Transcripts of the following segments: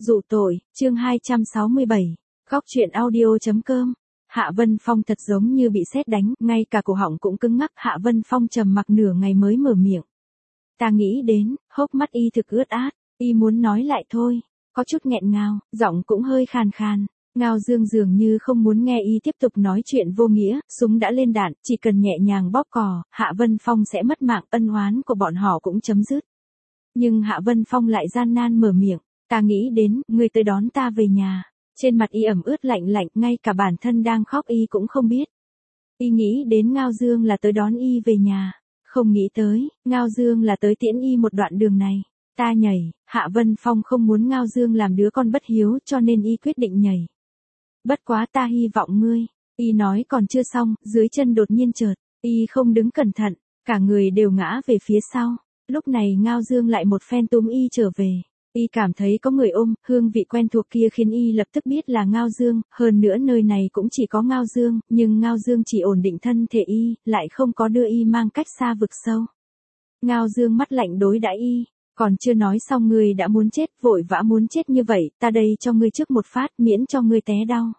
Dụ tội, chương 267, góc truyện audio.com. Hạ Vân Phong thật giống như bị sét đánh, ngay cả cổ họng cũng cứng ngắc. Hạ Vân Phong trầm mặc nửa ngày mới mở miệng. Ta nghĩ đến, hốc mắt y thực ướt át, y muốn nói lại thôi, có chút nghẹn ngào, giọng cũng hơi khàn khàn. Ngao Dương dường như không muốn nghe y tiếp tục nói chuyện vô nghĩa, súng đã lên đạn, chỉ cần nhẹ nhàng bóp cò, Hạ Vân Phong sẽ mất mạng, ân oán của bọn họ cũng chấm dứt. Nhưng Hạ Vân Phong lại gian nan mở miệng, ta nghĩ đến, ngươi tới đón ta về nhà. Trên mặt y ẩm ướt lạnh lạnh, ngay cả bản thân đang khóc y cũng không biết. Y nghĩ đến Ngao Dương là tới đón y về nhà, không nghĩ tới, Ngao Dương là tới tiễn y một đoạn đường này. Ta nhảy, Hạ Vân Phong không muốn Ngao Dương làm đứa con bất hiếu cho nên y quyết định nhảy. Bất quá ta hy vọng ngươi, y nói còn chưa xong, dưới chân đột nhiên chợt, y không đứng cẩn thận, cả người đều ngã về phía sau. Lúc này Ngao Dương lại một phen túm y trở về. Y cảm thấy có người ôm, hương vị quen thuộc kia khiến y lập tức biết là Ngao Dương, hơn nữa nơi này cũng chỉ có Ngao Dương, nhưng Ngao Dương chỉ ổn định thân thể y, lại không có đưa y mang cách xa vực sâu. Ngao Dương mắt lạnh đối đãi y, còn chưa nói xong ngươi đã muốn chết, vội vã muốn chết như vậy, ta đây cho ngươi trước một phát miễn cho ngươi té đau.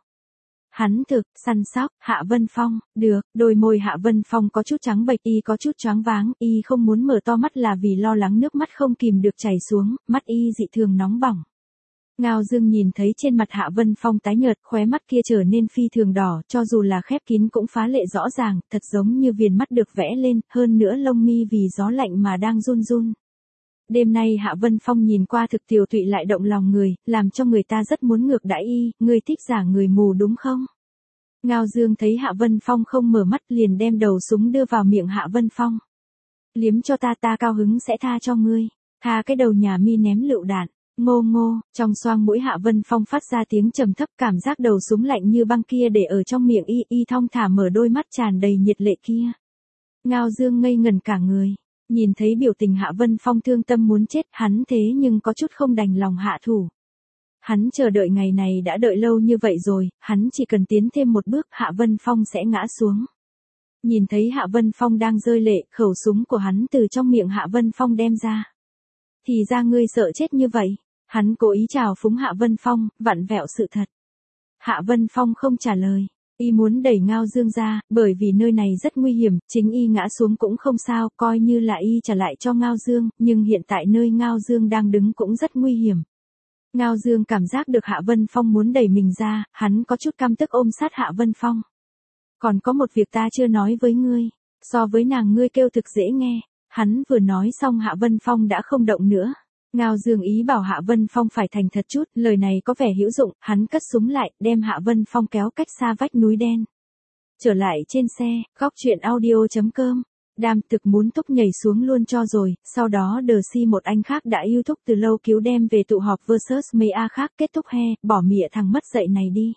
Hắn thực, săn sóc, Hạ Vân Phong, được, đôi môi Hạ Vân Phong có chút trắng bệch, y có chút choáng váng, y không muốn mở to mắt là vì lo lắng nước mắt không kìm được chảy xuống, mắt y dị thường nóng bỏng. Ngao Dương nhìn thấy trên mặt Hạ Vân Phong tái nhợt, khóe mắt kia trở nên phi thường đỏ, cho dù là khép kín cũng phá lệ rõ ràng, thật giống như viền mắt được vẽ lên, hơn nữa lông mi vì gió lạnh mà đang run run. Đêm nay Hạ Vân Phong nhìn qua thực tiều tụy lại động lòng người, làm cho người ta rất muốn ngược đãi y, ngươi thích giả người mù đúng không? Ngao Dương thấy Hạ Vân Phong không mở mắt liền đem đầu súng đưa vào miệng Hạ Vân Phong. Liếm cho ta, ta cao hứng sẽ tha cho ngươi, tha cái đầu nhà mi ném lựu đạn. Ngô ngô, trong xoang mũi Hạ Vân Phong phát ra tiếng trầm thấp, cảm giác đầu súng lạnh như băng kia để ở trong miệng y thong thả mở đôi mắt tràn đầy nhiệt lệ kia. Ngao Dương ngây ngẩn cả người. Nhìn thấy biểu tình Hạ Vân Phong thương tâm muốn chết, hắn thế nhưng có chút không đành lòng hạ thủ. Hắn chờ đợi ngày này đã đợi lâu như vậy rồi, hắn chỉ cần tiến thêm một bước Hạ Vân Phong sẽ ngã xuống. Nhìn thấy Hạ Vân Phong đang rơi lệ, khẩu súng của hắn từ trong miệng Hạ Vân Phong đem ra. Thì ra ngươi sợ chết như vậy. Hắn cố ý trào phúng Hạ Vân Phong, vặn vẹo sự thật. Hạ Vân Phong không trả lời. Y muốn đẩy Ngao Dương ra, bởi vì nơi này rất nguy hiểm, chính y ngã xuống cũng không sao, coi như là y trả lại cho Ngao Dương, nhưng hiện tại nơi Ngao Dương đang đứng cũng rất nguy hiểm. Ngao Dương cảm giác được Hạ Vân Phong muốn đẩy mình ra, hắn có chút căm tức ôm sát Hạ Vân Phong. Còn có một việc ta chưa nói với ngươi, so với nàng ngươi kêu thực dễ nghe. Hắn vừa nói xong Hạ Vân Phong đã không động nữa. Ngao Dương ý bảo Hạ Vân Phong phải thành thật chút, lời này có vẻ hữu dụng, hắn cất súng lại, đem Hạ Vân Phong kéo cách xa vách núi đen. Trở lại trên xe, góc truyện audio.com. Đam thực muốn thúc nhảy xuống luôn cho rồi, sau đó đờ si một anh khác đã yêu thúc từ lâu cứu đem về tụ họp versus mấy A khác kết thúc he, bỏ mịa thằng mất dạy này đi.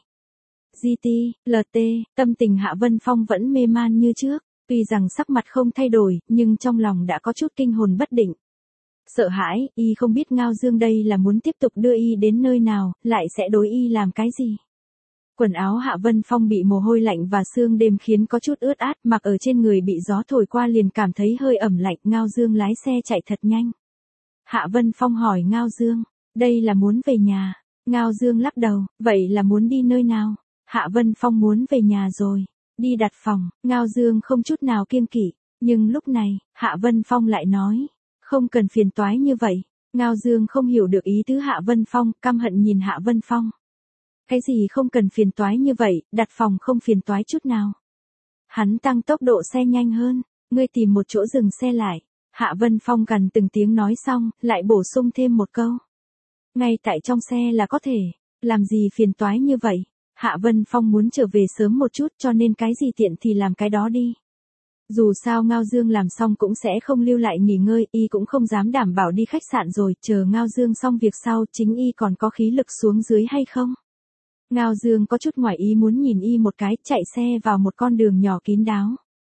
GT, LT, tâm tình Hạ Vân Phong vẫn mê man như trước. Tuy rằng sắc mặt không thay đổi, nhưng trong lòng đã có chút kinh hồn bất định. Sợ hãi, y không biết Ngao Dương đây là muốn tiếp tục đưa y đến nơi nào, lại sẽ đối y làm cái gì. Quần áo Hạ Vân Phong bị mồ hôi lạnh và sương đêm khiến có chút ướt át, mặc ở trên người bị gió thổi qua liền cảm thấy hơi ẩm lạnh. Ngao Dương lái xe chạy thật nhanh. Hạ Vân Phong hỏi Ngao Dương, đây là muốn về nhà. Ngao Dương lắc đầu, vậy là muốn đi nơi nào? Hạ Vân Phong muốn về nhà rồi. Đi đặt phòng, Ngao Dương không chút nào kiêng kỵ, nhưng lúc này, Hạ Vân Phong lại nói, không cần phiền toái như vậy. Ngao Dương không hiểu được ý tứ Hạ Vân Phong, căm hận nhìn Hạ Vân Phong. Cái gì không cần phiền toái như vậy, đặt phòng không phiền toái chút nào. Hắn tăng tốc độ xe nhanh hơn, ngươi tìm một chỗ dừng xe lại. Hạ Vân Phong gần từng tiếng nói xong, lại bổ sung thêm một câu. Ngay tại trong xe là có thể, làm gì phiền toái như vậy. Hạ Vân Phong muốn trở về sớm một chút cho nên cái gì tiện thì làm cái đó đi. Dù sao Ngao Dương làm xong cũng sẽ không lưu lại nghỉ ngơi, y cũng không dám đảm bảo đi khách sạn rồi, chờ Ngao Dương xong việc sau chính y còn có khí lực xuống dưới hay không. Ngao Dương có chút ngoài ý muốn nhìn y một cái, chạy xe vào một con đường nhỏ kín đáo.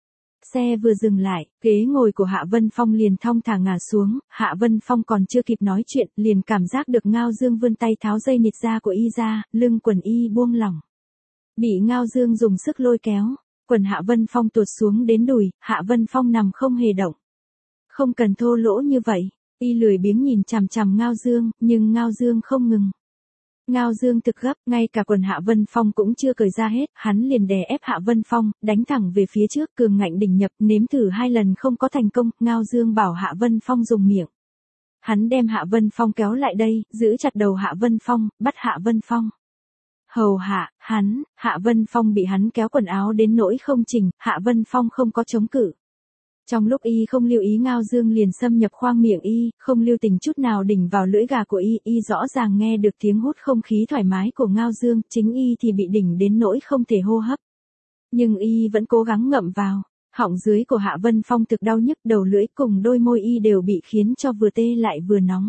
Xe vừa dừng lại, ghế ngồi của Hạ Vân Phong liền thong thả ngả xuống, Hạ Vân Phong còn chưa kịp nói chuyện, liền cảm giác được Ngao Dương vươn tay tháo dây nịt da của y ra, lưng quần y buông lỏng. Bị Ngao Dương dùng sức lôi kéo, quần Hạ Vân Phong tuột xuống đến đùi, Hạ Vân Phong nằm không hề động. Không cần thô lỗ như vậy, y lười biếng nhìn chằm chằm Ngao Dương, nhưng Ngao Dương không ngừng. Ngao Dương thực gấp, ngay cả quần Hạ Vân Phong cũng chưa cởi ra hết, hắn liền đè ép Hạ Vân Phong, đánh thẳng về phía trước, cường ngạnh đỉnh nhập, nếm thử 2 lần không có thành công, Ngao Dương bảo Hạ Vân Phong dùng miệng. Hắn đem Hạ Vân Phong kéo lại đây, giữ chặt đầu Hạ Vân Phong, bắt Hạ Vân Phong. Hầu hạ, Hạ Vân Phong bị hắn kéo quần áo đến nỗi không chỉnh, Hạ Vân Phong không có chống cự. Trong lúc y không lưu ý Ngao Dương liền xâm nhập khoang miệng y, không lưu tình chút nào đỉnh vào lưỡi gà của y rõ ràng nghe được tiếng hút không khí thoải mái của Ngao Dương, chính y thì bị đỉnh đến nỗi không thể hô hấp. Nhưng y vẫn cố gắng ngậm vào, họng dưới của Hạ Vân Phong thực đau nhức, đầu lưỡi cùng đôi môi y đều bị khiến cho vừa tê lại vừa nóng.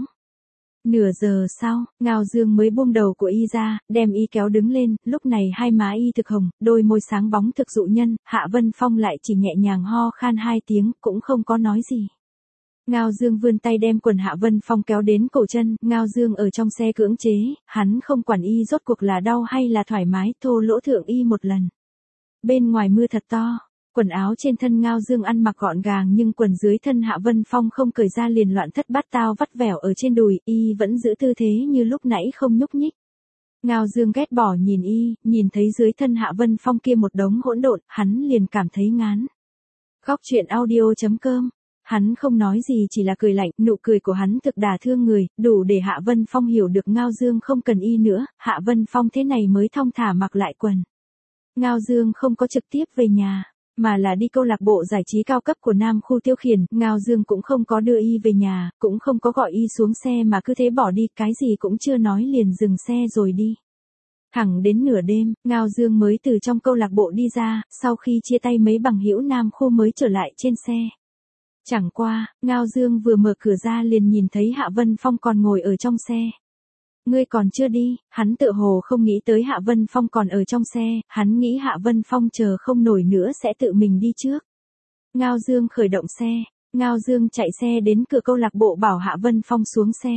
Nửa giờ sau, Ngao Dương mới buông đầu của y ra, đem y kéo đứng lên, lúc này hai má y thực hồng, đôi môi sáng bóng thực dụ nhân, Hạ Vân Phong lại chỉ nhẹ nhàng ho khan 2 tiếng, cũng không có nói gì. Ngao Dương vươn tay đem quần Hạ Vân Phong kéo đến cổ chân, Ngao Dương ở trong xe cưỡng chế, hắn không quản y rốt cuộc là đau hay là thoải mái, thô lỗ thượng y một lần. Bên ngoài mưa thật to. Quần áo trên thân Ngao Dương ăn mặc gọn gàng nhưng quần dưới thân Hạ Vân Phong không cởi ra liền loạn thất bát tao vắt vẻo ở trên đùi, y vẫn giữ tư thế như lúc nãy không nhúc nhích. Ngao Dương ghét bỏ nhìn y, nhìn thấy dưới thân Hạ Vân Phong kia một đống hỗn độn, hắn liền cảm thấy ngán. Góc truyện audio.com. Hắn không nói gì chỉ là cười lạnh, nụ cười của hắn thực đả thương người, đủ để Hạ Vân Phong hiểu được Ngao Dương không cần y nữa, Hạ Vân Phong thế này mới thong thả mặc lại quần. Ngao Dương không có trực tiếp về nhà, mà là đi câu lạc bộ giải trí cao cấp của Nam khu tiêu khiển, Ngao Dương cũng không có đưa y về nhà, cũng không có gọi y xuống xe mà cứ thế bỏ đi, cái gì cũng chưa nói liền dừng xe rồi đi. Thẳng đến nửa đêm, Ngao Dương mới từ trong câu lạc bộ đi ra, sau khi chia tay mấy bằng hữu Nam khu mới trở lại trên xe. Chẳng qua, Ngao Dương vừa mở cửa ra liền nhìn thấy Hạ Vân Phong còn ngồi ở trong xe. Ngươi còn chưa đi, hắn tự hồ không nghĩ tới Hạ Vân Phong còn ở trong xe, hắn nghĩ Hạ Vân Phong chờ không nổi nữa sẽ tự mình đi trước. Ngao Dương khởi động xe, Ngao Dương chạy xe đến cửa câu lạc bộ bảo Hạ Vân Phong xuống xe.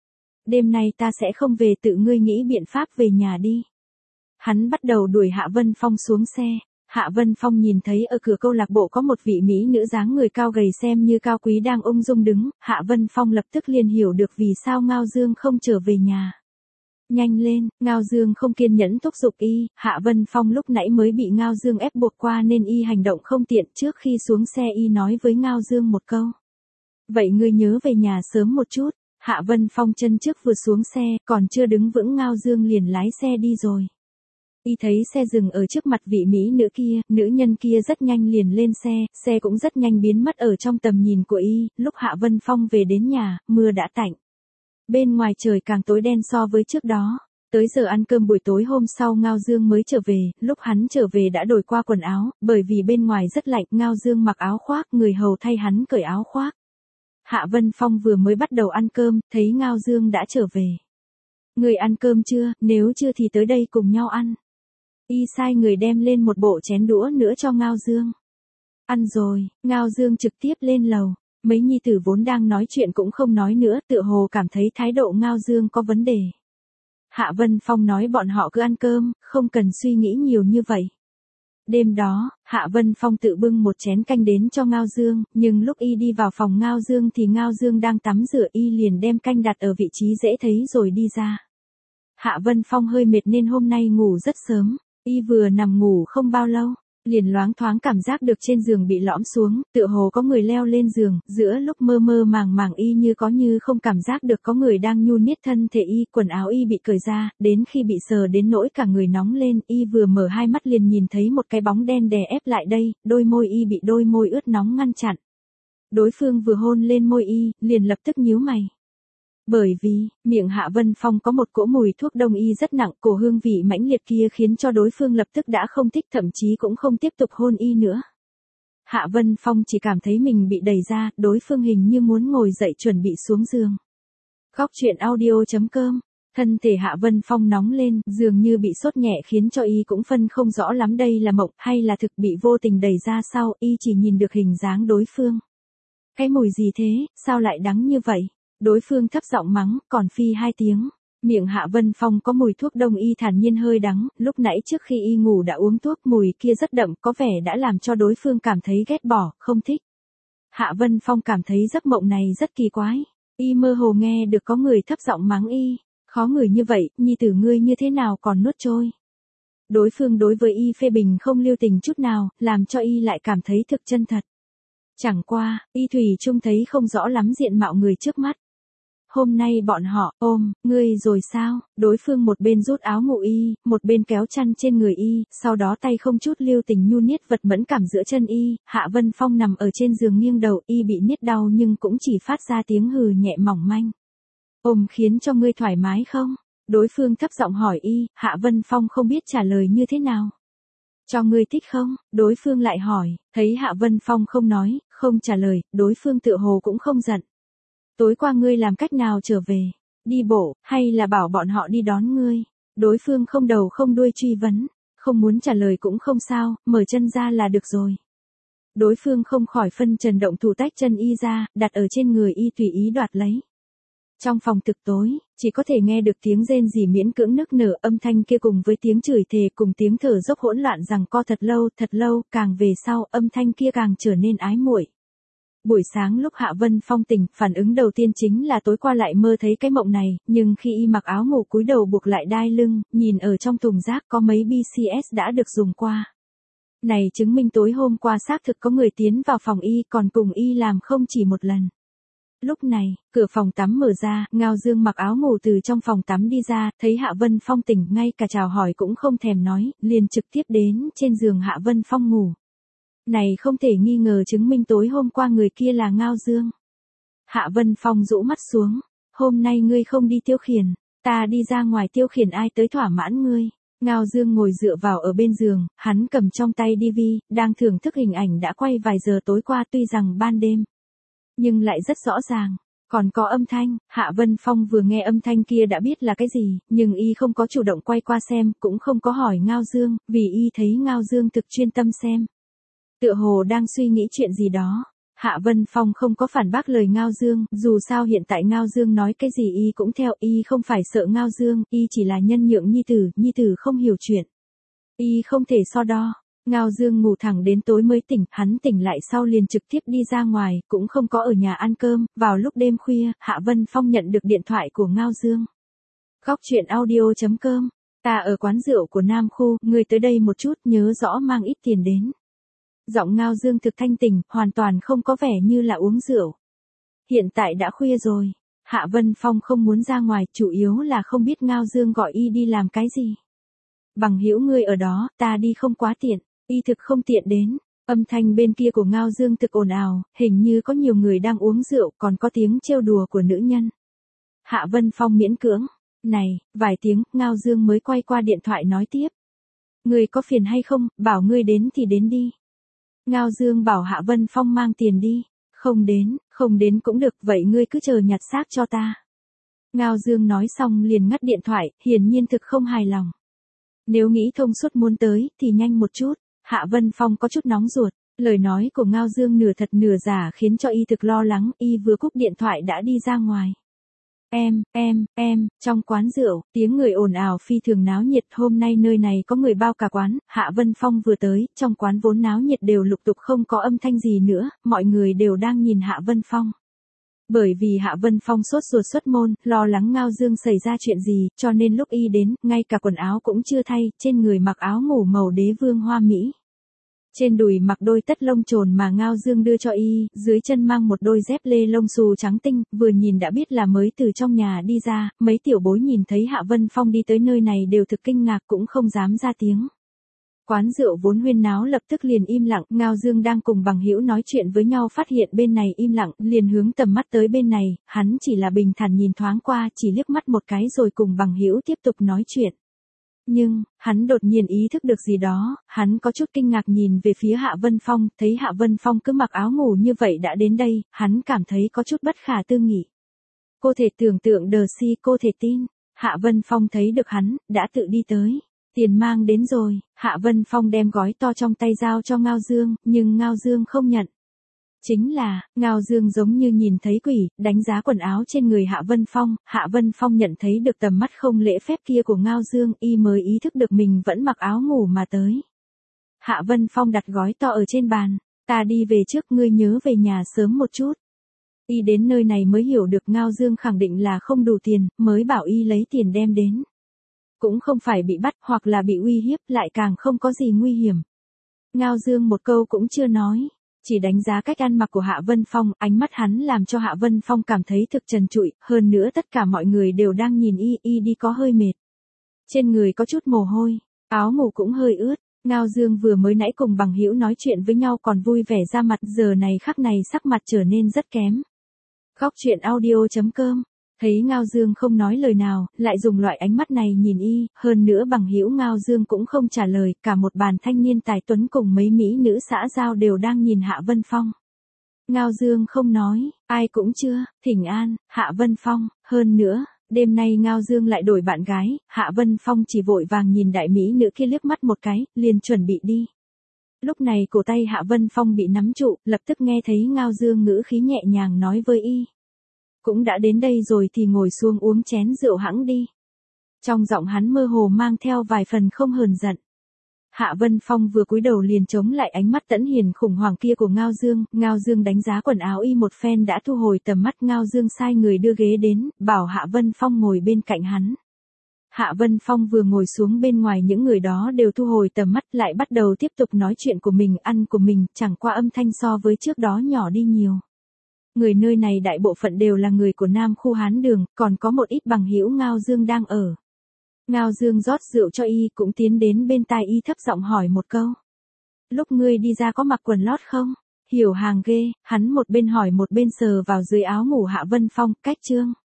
Đêm nay ta sẽ không về, tự ngươi nghĩ biện pháp về nhà đi. Hắn bắt đầu đuổi Hạ Vân Phong xuống xe. Hạ Vân Phong nhìn thấy ở cửa câu lạc bộ có một vị mỹ nữ dáng người cao gầy xem như cao quý đang ung dung đứng, Hạ Vân Phong lập tức liền hiểu được vì sao Ngao Dương không trở về nhà. Nhanh lên, Ngao Dương không kiên nhẫn thúc giục y, Hạ Vân Phong lúc nãy mới bị Ngao Dương ép buộc qua nên y hành động không tiện, trước khi xuống xe y nói với Ngao Dương một câu. Vậy ngươi nhớ về nhà sớm một chút, Hạ Vân Phong chân trước vừa xuống xe, còn chưa đứng vững Ngao Dương liền lái xe đi rồi. Y thấy xe dừng ở trước mặt vị mỹ nữ kia, nữ nhân kia rất nhanh liền lên xe cũng rất nhanh biến mất ở trong tầm nhìn của y, lúc Hạ Vân Phong về đến nhà, mưa đã tạnh. Bên ngoài trời càng tối đen so với trước đó. Tới giờ ăn cơm buổi tối hôm sau Ngao Dương mới trở về, lúc hắn trở về đã đổi qua quần áo, bởi vì bên ngoài rất lạnh, Ngao Dương mặc áo khoác, người hầu thay hắn cởi áo khoác. Hạ Vân Phong vừa mới bắt đầu ăn cơm, thấy Ngao Dương đã trở về. Người ăn cơm chưa, nếu chưa thì tới đây cùng nhau ăn. Y sai người đem lên một bộ chén đũa nữa cho Ngao Dương. Ăn rồi, Ngao Dương trực tiếp lên lầu. Mấy nhi tử vốn đang nói chuyện cũng không nói nữa, tựa hồ cảm thấy thái độ Ngao Dương có vấn đề. Hạ Vân Phong nói bọn họ cứ ăn cơm, không cần suy nghĩ nhiều như vậy. Đêm đó, Hạ Vân Phong tự bưng một chén canh đến cho Ngao Dương, nhưng lúc y đi vào phòng Ngao Dương thì Ngao Dương đang tắm rửa, y liền đem canh đặt ở vị trí dễ thấy rồi đi ra. Hạ Vân Phong hơi mệt nên hôm nay ngủ rất sớm, y vừa nằm ngủ không bao lâu, liền loáng thoáng cảm giác được trên giường bị lõm xuống, tựa hồ có người leo lên giường, giữa lúc mơ mơ màng màng y như có như không cảm giác được có người đang nhu niết thân thể y, quần áo y bị cởi ra, đến khi bị sờ đến nỗi cả người nóng lên, y vừa mở hai mắt liền nhìn thấy một cái bóng đen đè ép lại đây, đôi môi y bị đôi môi ướt nóng ngăn chặn. Đối phương vừa hôn lên môi y, liền lập tức nhíu mày. Bởi vì, miệng Hạ Vân Phong có một cỗ mùi thuốc đông y rất nặng, cổ hương vị mãnh liệt kia khiến cho đối phương lập tức đã không thích, thậm chí cũng không tiếp tục hôn y nữa. Hạ Vân Phong chỉ cảm thấy mình bị đẩy ra, đối phương hình như muốn ngồi dậy chuẩn bị xuống giường. Góc truyện audio.com. Thân thể Hạ Vân Phong nóng lên, dường như bị sốt nhẹ khiến cho y cũng phân không rõ lắm đây là mộng hay là thực, bị vô tình đẩy ra sau, y chỉ nhìn được hình dáng đối phương. Cái mùi gì thế, sao lại đắng như vậy? Đối phương thấp giọng mắng, còn phi 2 tiếng. Miệng Hạ Vân Phong có mùi thuốc đông y thản nhiên hơi đắng, lúc nãy trước khi y ngủ đã uống thuốc, mùi kia rất đậm, có vẻ đã làm cho đối phương cảm thấy ghét bỏ, không thích. Hạ Vân Phong cảm thấy giấc mộng này rất kỳ quái. Y mơ hồ nghe được có người thấp giọng mắng y. Khó ngửi như vậy, nhi tử ngươi như thế nào còn nuốt trôi. Đối phương đối với y phê bình không lưu tình chút nào, làm cho y lại cảm thấy thực chân thật. Chẳng qua, y thủy chung thấy không rõ lắm diện mạo người trước mắt. Hôm nay bọn họ, ngươi rồi sao, đối phương một bên rút áo ngủ y, một bên kéo chăn trên người y, sau đó tay không chút lưu tình nhu niết vật mẫn cảm giữa chân y, Hạ Vân Phong nằm ở trên giường nghiêng đầu y bị niết đau nhưng cũng chỉ phát ra tiếng hừ nhẹ mỏng manh. Khiến cho ngươi thoải mái không? Đối phương thấp giọng hỏi y, Hạ Vân Phong không biết trả lời như thế nào. Cho ngươi thích không? Đối phương lại hỏi, thấy Hạ Vân Phong không nói, không trả lời, đối phương tựa hồ cũng không giận. Tối qua ngươi làm cách nào trở về? Đi bộ, hay là bảo bọn họ đi đón ngươi? Đối phương không đầu không đuôi truy vấn, không muốn trả lời cũng không sao, mở chân ra là được rồi. Đối phương không khỏi phân trần động thủ tách chân y ra, đặt ở trên người y tùy ý đoạt lấy. Trong phòng thực tối, chỉ có thể nghe được tiếng rên rỉ miễn cưỡng nức nở, âm thanh kia cùng với tiếng chửi thề cùng tiếng thở dốc hỗn loạn rằng co thật lâu, càng về sau, âm thanh kia càng trở nên ái muội. Buổi sáng lúc Hạ Vân Phong tỉnh, phản ứng đầu tiên chính là tối qua lại mơ thấy cái mộng này, nhưng khi y mặc áo ngủ cúi đầu buộc lại đai lưng, nhìn ở trong thùng rác có mấy BCS đã được dùng qua. Này chứng minh tối hôm qua xác thực có người tiến vào phòng y còn cùng y làm không chỉ một lần. Lúc này, cửa phòng tắm mở ra, Ngao Dương mặc áo ngủ từ trong phòng tắm đi ra, thấy Hạ Vân Phong tỉnh, ngay cả chào hỏi cũng không thèm nói, liền trực tiếp đến trên giường Hạ Vân Phong ngủ. Này không thể nghi ngờ chứng minh tối hôm qua người kia là Ngao Dương. Hạ Vân Phong rũ mắt xuống, hôm nay ngươi không đi tiêu khiển, ta đi ra ngoài tiêu khiển ai tới thỏa mãn ngươi. Ngao Dương ngồi dựa vào ở bên giường, hắn cầm trong tay DV, đang thưởng thức hình ảnh đã quay vài giờ tối qua tuy rằng ban đêm. Nhưng lại rất rõ ràng, còn có âm thanh, Hạ Vân Phong vừa nghe âm thanh kia đã biết là cái gì, nhưng y không có chủ động quay qua xem, cũng không có hỏi Ngao Dương, vì y thấy Ngao Dương thực chuyên tâm xem. Tựa hồ đang suy nghĩ chuyện gì đó. Hạ Vân Phong không có phản bác lời Ngao Dương, dù sao hiện tại Ngao Dương nói cái gì y cũng theo, y không phải sợ Ngao Dương, y chỉ là nhân nhượng nhi tử không hiểu chuyện. Y không thể so đo. Ngao Dương ngủ thẳng đến tối mới tỉnh, hắn tỉnh lại sau liền trực tiếp đi ra ngoài, cũng không có ở nhà ăn cơm, vào lúc đêm khuya, Hạ Vân Phong nhận được điện thoại của Ngao Dương. Góc chuyện audio.com, ta ở quán rượu của Nam Khu, người tới đây một chút, nhớ rõ mang ít tiền đến. Giọng Ngao Dương thực thanh tỉnh, hoàn toàn không có vẻ như là uống rượu. Hiện tại đã khuya rồi, Hạ Vân Phong không muốn ra ngoài, chủ yếu là không biết Ngao Dương gọi y đi làm cái gì. Bằng hữu ngươi ở đó, ta đi không quá tiện, y thực không tiện đến. Âm thanh bên kia của Ngao Dương thực ồn ào, hình như có nhiều người đang uống rượu, còn có tiếng trêu đùa của nữ nhân. Hạ Vân Phong miễn cưỡng, này, vài tiếng, Ngao Dương mới quay qua điện thoại nói tiếp. Ngươi có phiền hay không, bảo ngươi đến thì đến đi. Ngao Dương bảo Hạ Vân Phong mang tiền đi. Không đến cũng được, vậy ngươi cứ chờ nhặt xác cho ta. Ngao Dương nói xong liền ngắt điện thoại, hiển nhiên thực không hài lòng. Nếu nghĩ thông suốt muốn tới, thì nhanh một chút. Hạ Vân Phong có chút nóng ruột. Lời nói của Ngao Dương nửa thật nửa giả khiến cho y thực lo lắng, y vừa cúp điện thoại đã đi ra ngoài. Trong quán rượu, tiếng người ồn ào phi thường náo nhiệt, hôm nay nơi này có người bao cả quán, Hạ Vân Phong vừa tới, trong quán vốn náo nhiệt đều lục tục không có âm thanh gì nữa, mọi người đều đang nhìn Hạ Vân Phong. Bởi vì Hạ Vân Phong sốt ruột xuất môn, lo lắng Ngao Dương xảy ra chuyện gì, cho nên lúc y đến, ngay cả quần áo cũng chưa thay, trên người mặc áo ngủ màu đế vương hoa mỹ. Trên đùi mặc đôi tất lông trồn mà Ngao Dương đưa cho y, dưới chân mang một đôi dép lê lông xù trắng tinh, vừa nhìn đã biết là mới từ trong nhà đi ra, mấy tiểu bối nhìn thấy Hạ Vân Phong đi tới nơi này đều thực kinh ngạc cũng không dám ra tiếng. Quán rượu vốn huyên náo lập tức liền im lặng, Ngao Dương đang cùng bằng hữu nói chuyện với nhau phát hiện bên này im lặng, liền hướng tầm mắt tới bên này, hắn chỉ là bình thản nhìn thoáng qua, chỉ liếc mắt một cái rồi cùng bằng hữu tiếp tục nói chuyện. Nhưng, hắn đột nhiên ý thức được gì đó, hắn có chút kinh ngạc nhìn về phía Hạ Vân Phong, thấy Hạ Vân Phong cứ mặc áo ngủ như vậy đã đến đây, hắn cảm thấy có chút bất khả tư nghị. Cô thể tưởng tượng đờ si, cô thể tin, Hạ Vân Phong thấy được hắn, đã tự đi tới. Tiền mang đến rồi, Hạ Vân Phong đem gói to trong tay giao cho Ngao Dương, nhưng Ngao Dương không nhận. Chính là, Ngao Dương giống như nhìn thấy quỷ, đánh giá quần áo trên người Hạ Vân Phong nhận thấy được tầm mắt không lễ phép kia của Ngao Dương, y mới ý thức được mình vẫn mặc áo ngủ mà tới. Hạ Vân Phong đặt gói to ở trên bàn, ta đi về trước, ngươi nhớ về nhà sớm một chút. Y đến nơi này mới hiểu được Ngao Dương khẳng định là không đủ tiền, mới bảo Y lấy tiền đem đến. Cũng không phải bị bắt hoặc là bị uy hiếp, lại càng không có gì nguy hiểm. Ngao Dương một câu cũng chưa nói, chỉ đánh giá cách ăn mặc của Hạ Vân Phong, ánh mắt hắn làm cho Hạ Vân Phong cảm thấy thực trần trụi, hơn nữa tất cả mọi người đều đang nhìn Y đi có hơi mệt. Trên người có chút mồ hôi, áo ngủ cũng hơi ướt. Ngao Dương vừa mới nãy cùng bằng hữu nói chuyện với nhau còn vui vẻ ra mặt, giờ này khắc này sắc mặt trở nên rất kém. Góc truyện audio.com. Thấy Ngao Dương không nói lời nào, lại dùng loại ánh mắt này nhìn Y, hơn nữa bằng hữu Ngao Dương cũng không trả lời, cả một bàn thanh niên tài tuấn cùng mấy mỹ nữ xã giao đều đang nhìn Hạ Vân Phong. Ngao Dương không nói, ai cũng chưa, thỉnh an, Hạ Vân Phong, hơn nữa, đêm nay Ngao Dương lại đổi bạn gái, Hạ Vân Phong chỉ vội vàng nhìn đại mỹ nữ kia liếc mắt một cái, liền chuẩn bị đi. Lúc này cổ tay Hạ Vân Phong bị nắm trụ, lập tức nghe thấy Ngao Dương ngữ khí nhẹ nhàng nói với Y. Cũng đã đến đây rồi thì ngồi xuống uống chén rượu hẵng đi. Trong giọng hắn mơ hồ mang theo vài phần không hờn giận. Hạ Vân Phong vừa cúi đầu liền chống lại ánh mắt tẫn hiền khủng hoảng kia của Ngao Dương đánh giá quần áo Y một phen đã thu hồi tầm mắt. Ngao Dương sai người đưa ghế đến, bảo Hạ Vân Phong ngồi bên cạnh hắn. Hạ Vân Phong vừa ngồi xuống bên ngoài những người đó đều thu hồi tầm mắt lại bắt đầu tiếp tục nói chuyện của mình, ăn của mình, chẳng qua âm thanh so với trước đó nhỏ đi nhiều. Người nơi này đại bộ phận đều là người của Nam khu Hán Đường, còn có một ít bằng hữu Ngao Dương đang ở. Ngao Dương rót rượu cho Y cũng tiến đến bên tai Y thấp giọng hỏi một câu. Lúc ngươi đi ra có mặc quần lót không? Hiểu hàng ghê, hắn một bên hỏi một bên sờ vào dưới áo ngủ Hạ Vân Phong, cách trương.